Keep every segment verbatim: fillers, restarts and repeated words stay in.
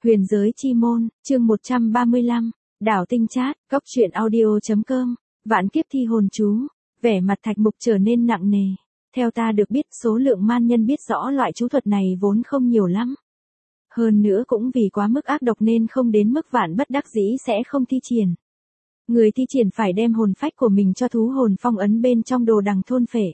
Huyền giới chi môn, chương một trăm ba mươi lăm, đảo tinh chat, góc truyện audio.com, vạn kiếp thi hồn chú, vẻ mặt Thạch Mục trở nên nặng nề. Theo ta được biết, số lượng man nhân biết rõ loại chú thuật này vốn không nhiều lắm. Hơn nữa cũng vì quá mức ác độc nên không đến mức vạn bất đắc dĩ sẽ không thi triển. Người thi triển phải đem hồn phách của mình cho thú hồn phong ấn bên trong đồ đằng thôn phệ.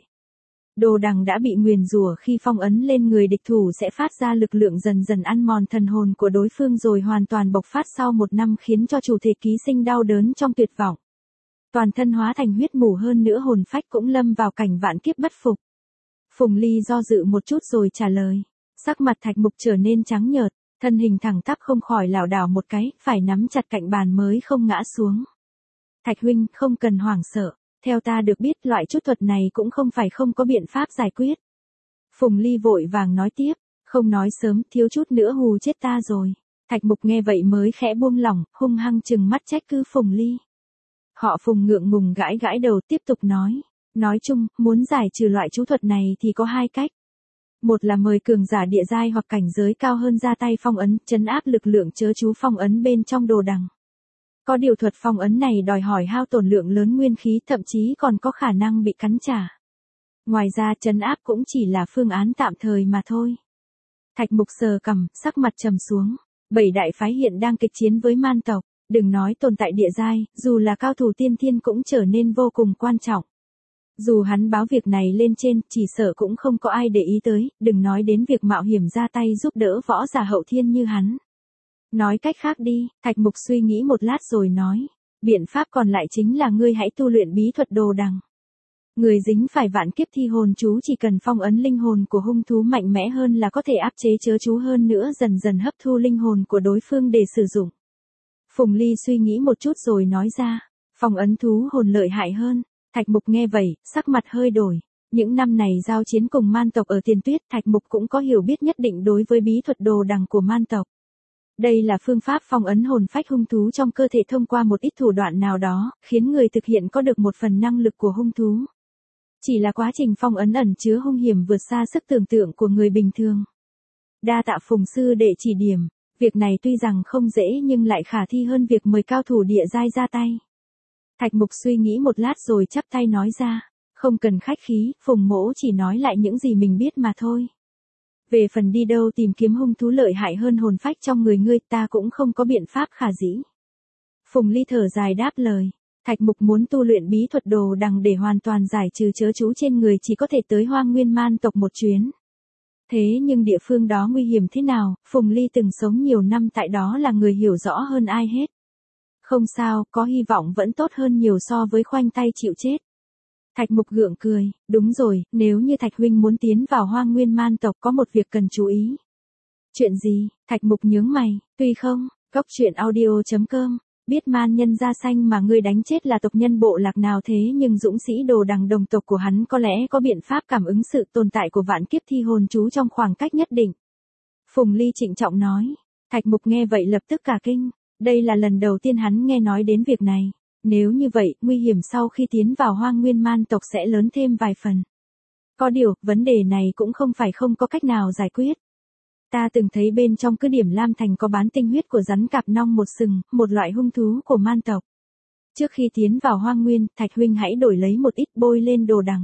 Đồ đằng đã bị nguyền rủa, khi phong ấn lên người địch thủ sẽ phát ra lực lượng dần dần ăn mòn thần hồn của đối phương rồi hoàn toàn bộc phát sau một năm, khiến cho chủ thể ký sinh đau đớn trong tuyệt vọng. Toàn thân hóa thành huyết mù, hơn nữa hồn phách cũng lâm vào cảnh vạn kiếp bất phục. Phùng Ly do dự một chút rồi trả lời. Sắc mặt Thạch Mục trở nên trắng nhợt, thân hình thẳng tắp không khỏi lảo đảo một cái, phải nắm chặt cạnh bàn mới không ngã xuống. Thạch huynh, không cần hoảng sợ. Theo ta được biết, loại chút thuật này cũng không phải không có biện pháp giải quyết. Phùng Ly vội vàng nói tiếp, không nói sớm, thiếu chút nữa hù chết ta rồi. Thạch Mục nghe vậy mới khẽ buông lỏng, hung hăng trừng mắt trách cứ Phùng Ly. Họ Phùng ngượng ngùng gãi gãi đầu tiếp tục nói. Nói chung, muốn giải trừ loại chú thuật này thì có hai cách. Một là mời cường giả địa giai hoặc cảnh giới cao hơn ra tay phong ấn, trấn áp lực lượng chớ chú phong ấn bên trong đồ đằng. Có điều thuật phong ấn này đòi hỏi hao tổn lượng lớn nguyên khí, thậm chí còn có khả năng bị cắn trả. Ngoài ra trấn áp cũng chỉ là phương án tạm thời mà thôi. Thạch Mục sờ cằm, sắc mặt trầm xuống. Bảy đại phái hiện đang kịch chiến với man tộc, đừng nói tồn tại địa giai, dù là cao thủ tiên thiên cũng trở nên vô cùng quan trọng. Dù hắn báo việc này lên trên, chỉ sợ cũng không có ai để ý tới, đừng nói đến việc mạo hiểm ra tay giúp đỡ võ giả hậu thiên như hắn. Nói cách khác đi, Thạch Mục suy nghĩ một lát rồi nói, biện pháp còn lại chính là ngươi hãy tu luyện bí thuật đồ đằng. Người dính phải vạn kiếp thi hồn chú chỉ cần phong ấn linh hồn của hung thú mạnh mẽ hơn là có thể áp chế chớ chú, hơn nữa dần dần hấp thu linh hồn của đối phương để sử dụng. Phùng Ly suy nghĩ một chút rồi nói ra, phong ấn thú hồn lợi hại hơn. Thạch Mục nghe vậy, sắc mặt hơi đổi. Những năm này giao chiến cùng man tộc ở Tiền Tuyết, Thạch Mục cũng có hiểu biết nhất định đối với bí thuật đồ đằng của man tộc. Đây là phương pháp phong ấn hồn phách hung thú trong cơ thể thông qua một ít thủ đoạn nào đó, khiến người thực hiện có được một phần năng lực của hung thú. Chỉ là quá trình phong ấn ẩn chứa hung hiểm vượt xa sức tưởng tượng của người bình thường. Đa tạ Phùng sư đệ chỉ điểm, việc này tuy rằng không dễ nhưng lại khả thi hơn việc mời cao thủ địa giai ra tay. Thạch Mục suy nghĩ một lát rồi chắp tay nói ra, không cần khách khí, Phùng mỗ chỉ nói lại những gì mình biết mà thôi. Về phần đi đâu tìm kiếm hung thú lợi hại hơn hồn phách trong người ngươi, ta cũng không có biện pháp khả dĩ. Phùng Ly thở dài đáp lời, Thạch Mục muốn tu luyện bí thuật đồ đằng để hoàn toàn giải trừ chớ chú trên người chỉ có thể tới Hoang Nguyên man tộc một chuyến. Thế nhưng địa phương đó nguy hiểm thế nào, Phùng Ly từng sống nhiều năm tại đó là người hiểu rõ hơn ai hết. Không sao, có hy vọng vẫn tốt hơn nhiều so với khoanh tay chịu chết. Thạch Mục gượng cười, đúng rồi, nếu như Thạch huynh muốn tiến vào Hoang Nguyên man tộc có một việc cần chú ý. Chuyện gì? Thạch Mục nhướng mày, tuy không, góc truyện audio.com, biết man nhân da xanh mà ngươi đánh chết là tộc nhân bộ lạc nào thế nhưng dũng sĩ đồ đằng đồng tộc của hắn có lẽ có biện pháp cảm ứng sự tồn tại của vạn kiếp thi hồn chú trong khoảng cách nhất định. Phùng Ly trịnh trọng nói, Thạch Mục nghe vậy lập tức cả kinh. Đây là lần đầu tiên hắn nghe nói đến việc này. Nếu như vậy, nguy hiểm sau khi tiến vào Hoang Nguyên man tộc sẽ lớn thêm vài phần. Có điều, vấn đề này cũng không phải không có cách nào giải quyết. Ta từng thấy bên trong cứ điểm Lam Thành có bán tinh huyết của rắn cạp nong một sừng, một loại hung thú của man tộc. Trước khi tiến vào Hoang Nguyên, Thạch huynh hãy đổi lấy một ít bôi lên đồ đằng.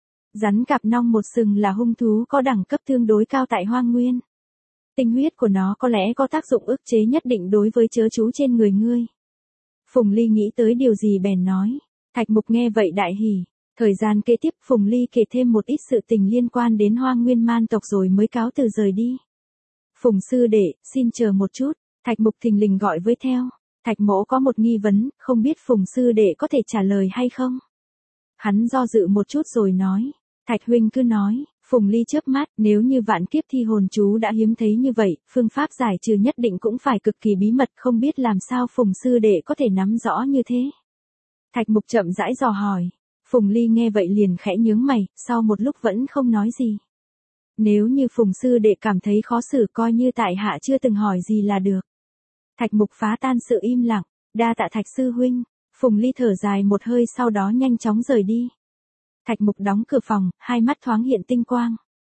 Rắn cạp nong một sừng là hung thú có đẳng cấp tương đối cao tại Hoang Nguyên. Tinh huyết của nó có lẽ có tác dụng ức chế nhất định đối với chớ chú trên người ngươi. Phùng Ly nghĩ tới điều gì bèn nói. Thạch Mục nghe vậy đại hỉ. Thời gian kế tiếp Phùng Ly kể thêm một ít sự tình liên quan đến Hoang Nguyên man tộc rồi mới cáo từ rời đi. Phùng sư đệ, xin chờ một chút. Thạch Mục thình lình gọi với theo. Thạch mỗ có một nghi vấn, không biết Phùng sư đệ có thể trả lời hay không? Hắn do dự một chút rồi nói. Thạch huynh cứ nói. Phùng Ly chớp mắt, nếu như vạn kiếp thi hồn chú đã hiếm thấy như vậy, phương pháp giải trừ nhất định cũng phải cực kỳ bí mật, không biết làm sao Phùng sư đệ có thể nắm rõ như thế. Thạch Mục chậm rãi dò hỏi. Phùng Ly nghe vậy liền khẽ nhướng mày, sau một lúc vẫn không nói gì. Nếu như Phùng sư đệ cảm thấy khó xử coi như tại hạ chưa từng hỏi gì là được. Thạch Mục phá tan sự im lặng, đa tạ Thạch sư huynh. Phùng Ly thở dài một hơi sau đó nhanh chóng rời đi. Thạch Mục đóng cửa phòng, hai mắt thoáng hiện tinh quang.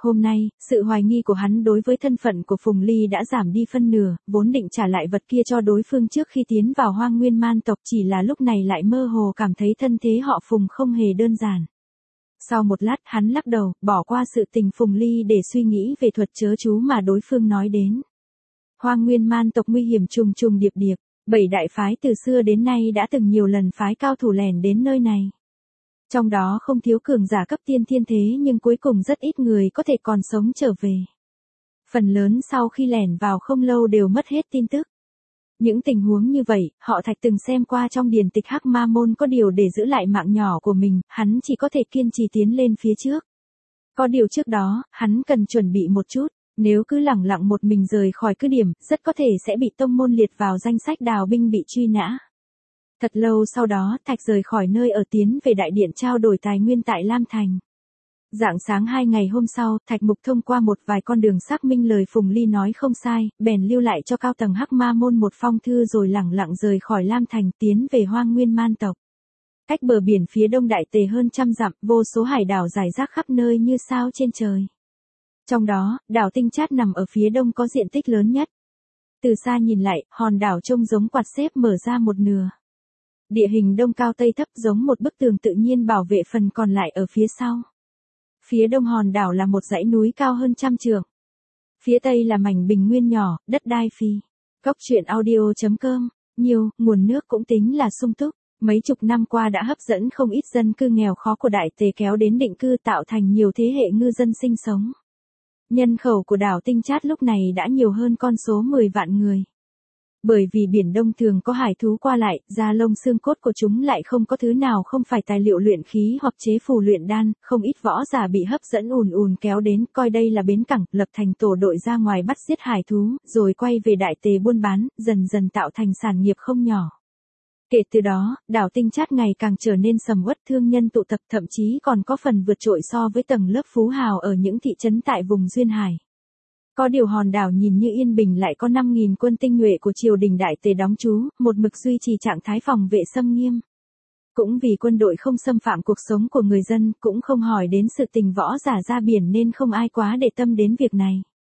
Hôm nay, sự hoài nghi của hắn đối với thân phận của Phùng Ly đã giảm đi phân nửa, vốn định trả lại vật kia cho đối phương trước khi tiến vào Hoang Nguyên Man tộc, chỉ là lúc này lại mơ hồ cảm thấy thân thế họ Phùng không hề đơn giản. Sau một lát, hắn lắc đầu, bỏ qua sự tình Phùng Ly để suy nghĩ về thuật chớ chú mà đối phương nói đến. Hoang Nguyên Man tộc nguy hiểm trùng trùng điệp điệp, bảy đại phái từ xưa đến nay đã từng nhiều lần phái cao thủ lẻn đến nơi này. Trong đó không thiếu cường giả cấp tiên thiên thế nhưng cuối cùng rất ít người có thể còn sống trở về. Phần lớn sau khi lẻn vào không lâu đều mất hết tin tức. Những tình huống như vậy, họ Thạch từng xem qua trong điển tịch Hắc Ma Môn, có điều để giữ lại mạng nhỏ của mình, hắn chỉ có thể kiên trì tiến lên phía trước. Có điều trước đó, hắn cần chuẩn bị một chút, nếu cứ lẳng lặng một mình rời khỏi cứ điểm, rất có thể sẽ bị tông môn liệt vào danh sách đào binh bị truy nã. Thật lâu sau đó, Thạch rời khỏi nơi ở tiến về đại điện trao đổi tài nguyên tại Lam Thành. Rạng sáng hai ngày hôm sau, Thạch Mục thông qua một vài con đường xác minh lời Phùng Ly nói không sai, bèn lưu lại cho cao tầng Hắc Ma Môn một phong thư rồi lẳng lặng rời khỏi Lam Thành tiến về Hoang Nguyên Man tộc. Cách bờ biển phía đông Đại Tề hơn trăm dặm, vô số hải đảo rải rác khắp nơi như sao trên trời. Trong đó, đảo Tinh Chát nằm ở phía đông có diện tích lớn nhất. Từ xa nhìn lại, hòn đảo trông giống quạt xếp mở ra một nửa. Địa hình đông cao tây thấp giống một bức tường tự nhiên bảo vệ phần còn lại ở phía sau. Phía đông hòn đảo là một dãy núi cao hơn trăm trượng. Phía tây là mảnh bình nguyên nhỏ, đất đai phi. Cốc truyện audio chấm com, nhiều, nguồn nước cũng tính là sung túc. Mấy chục năm qua đã hấp dẫn không ít dân cư nghèo khó của Đại Tề kéo đến định cư tạo thành nhiều thế hệ ngư dân sinh sống. Nhân khẩu của đảo Tinh Chát lúc này đã nhiều hơn con số mười vạn người. Bởi vì biển Đông thường có hải thú qua lại, da lông xương cốt của chúng lại không có thứ nào không phải tài liệu luyện khí hoặc chế phù luyện đan, không ít võ giả bị hấp dẫn ùn ùn kéo đến, coi đây là bến cảng, lập thành tổ đội ra ngoài bắt giết hải thú, rồi quay về Đại Tề buôn bán, dần dần tạo thành sản nghiệp không nhỏ. Kể từ đó, đảo Tinh Chát ngày càng trở nên sầm uất, thương nhân tụ tập, thậm chí còn có phần vượt trội so với tầng lớp phú hào ở những thị trấn tại vùng duyên hải. Có điều hòn đảo nhìn như yên bình lại có năm nghìn quân tinh nhuệ của triều đình Đại Tề đóng trú, một mực duy trì trạng thái phòng vệ xâm nghiêm. Cũng vì quân đội không xâm phạm cuộc sống của người dân, cũng không hỏi đến sự tình võ giả ra biển nên không ai quá để tâm đến việc này.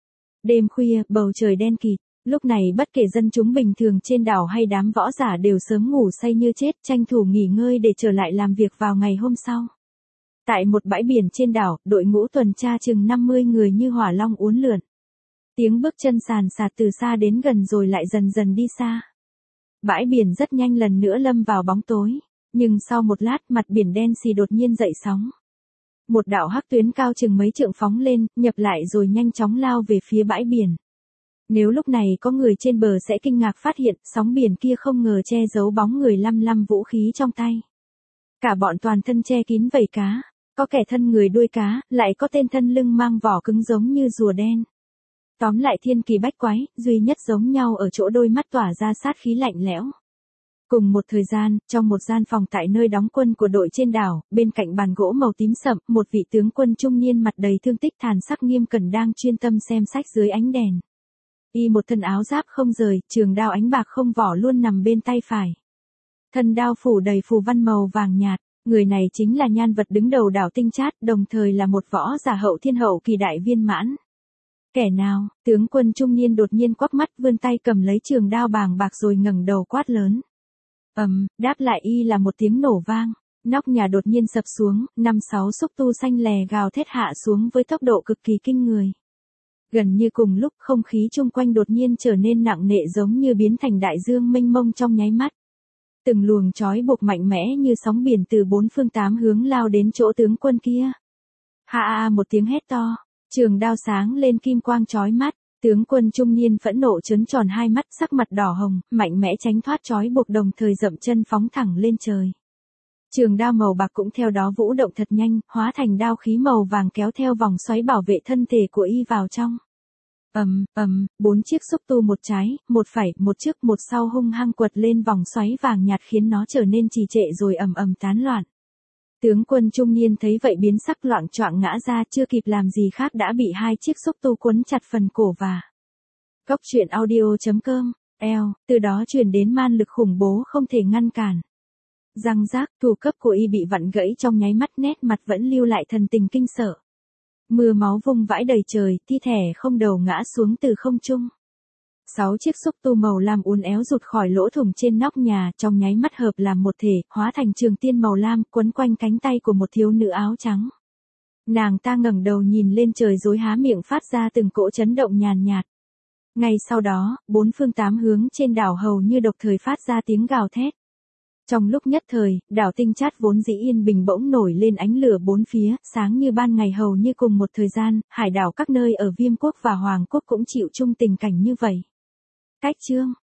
Đêm khuya, bầu trời đen kịt, lúc này bất kể dân chúng bình thường trên đảo hay đám võ giả đều sớm ngủ say như chết, tranh thủ nghỉ ngơi để trở lại làm việc vào ngày hôm sau. Tại một bãi biển trên đảo, đội ngũ tuần tra chừng năm mươi người như hỏa long uốn lượn. Tiếng bước chân sàn sạt từ xa đến gần rồi lại dần dần đi xa. Bãi biển rất nhanh lần nữa lâm vào bóng tối, nhưng sau một lát mặt biển đen xì đột nhiên dậy sóng. Một đạo hắc tuyến cao chừng mấy trượng phóng lên, nhập lại rồi nhanh chóng lao về phía bãi biển. Nếu lúc này có người trên bờ sẽ kinh ngạc phát hiện sóng biển kia không ngờ che giấu bóng người lăm lăm vũ khí trong tay. Cả bọn toàn thân che kín vảy cá, có kẻ thân người đuôi cá, lại có tên thân lưng mang vỏ cứng giống như rùa đen. Tóm lại thiên kỳ bách quái, duy nhất giống nhau ở chỗ đôi mắt tỏa ra sát khí lạnh lẽo. Cùng một thời gian, trong một gian phòng tại nơi đóng quân của đội trên đảo, bên cạnh bàn gỗ màu tím sậm, một vị tướng quân trung niên mặt đầy thương tích thàn sắc nghiêm cẩn đang chuyên tâm xem sách dưới ánh đèn. Y một thân áo giáp không rời, trường đao ánh bạc không vỏ luôn nằm bên tay phải. Thân đao phủ đầy phù văn màu vàng nhạt, người này chính là nhân vật đứng đầu đảo Tinh Chát, đồng thời là một võ giả hậu thiên hậu kỳ đại viên mãn. Kẻ nào? Tướng quân trung niên đột nhiên quắc mắt vươn tay cầm lấy trường đao bàng bạc rồi ngẩng đầu quát lớn. Ầm, um, đáp lại y là một tiếng nổ vang, nóc nhà đột nhiên sập xuống, năm sáu xúc tu xanh lè gào thét hạ xuống với tốc độ cực kỳ kinh người. Gần như cùng lúc không khí chung quanh đột nhiên trở nên nặng nề giống như biến thành đại dương mênh mông trong nháy mắt. Từng luồng chói buộc mạnh mẽ như sóng biển từ bốn phương tám hướng lao đến chỗ tướng quân kia. Ha a một tiếng hét to, trường đao sáng lên kim quang chói mắt, tướng quân trung niên phẫn nộ trấn tròn hai mắt, sắc mặt đỏ hồng, mạnh mẽ tránh thoát chói buộc đồng thời dậm chân phóng thẳng lên trời. Trường đao màu bạc cũng theo đó vũ động thật nhanh, hóa thành đao khí màu vàng kéo theo vòng xoáy bảo vệ thân thể của y vào trong. Ầm, ầm, bốn chiếc xúc tu một trái, một phải, một trước một sau hung hăng quật lên vòng xoáy vàng nhạt khiến nó trở nên trì trệ rồi ầm ầm tán loạn. Tướng quân trung niên thấy vậy biến sắc loạng choạng ngã ra, chưa kịp làm gì khác đã bị hai chiếc xúc tu quấn chặt phần cổ và. Cốc truyện audio chấm com, eo, từ đó truyền đến man lực khủng bố không thể ngăn cản. Răng rác, thủ cấp của y bị vặn gãy trong nháy mắt, nét mặt vẫn lưu lại thần tình kinh sợ. Mưa máu vung vãi đầy trời, thi thể không đầu ngã xuống từ không trung. Sáu chiếc xúc tu màu lam uốn éo rụt khỏi lỗ thủng trên nóc nhà, trong nháy mắt hợp làm một thể, hóa thành trường tiên màu lam, quấn quanh cánh tay của một thiếu nữ áo trắng. Nàng ta ngẩng đầu nhìn lên trời rồi há miệng phát ra từng cỗ chấn động nhàn nhạt. Ngay sau đó, bốn phương tám hướng trên đảo hầu như độc thời phát ra tiếng gào thét. Trong lúc nhất thời, đảo Tinh Chát vốn dĩ yên bình bỗng nổi lên ánh lửa bốn phía, sáng như ban ngày hầu như cùng một thời gian, hải đảo các nơi ở Viêm quốc và Hoàng quốc cũng chịu chung tình cảnh như vậy. Cách chương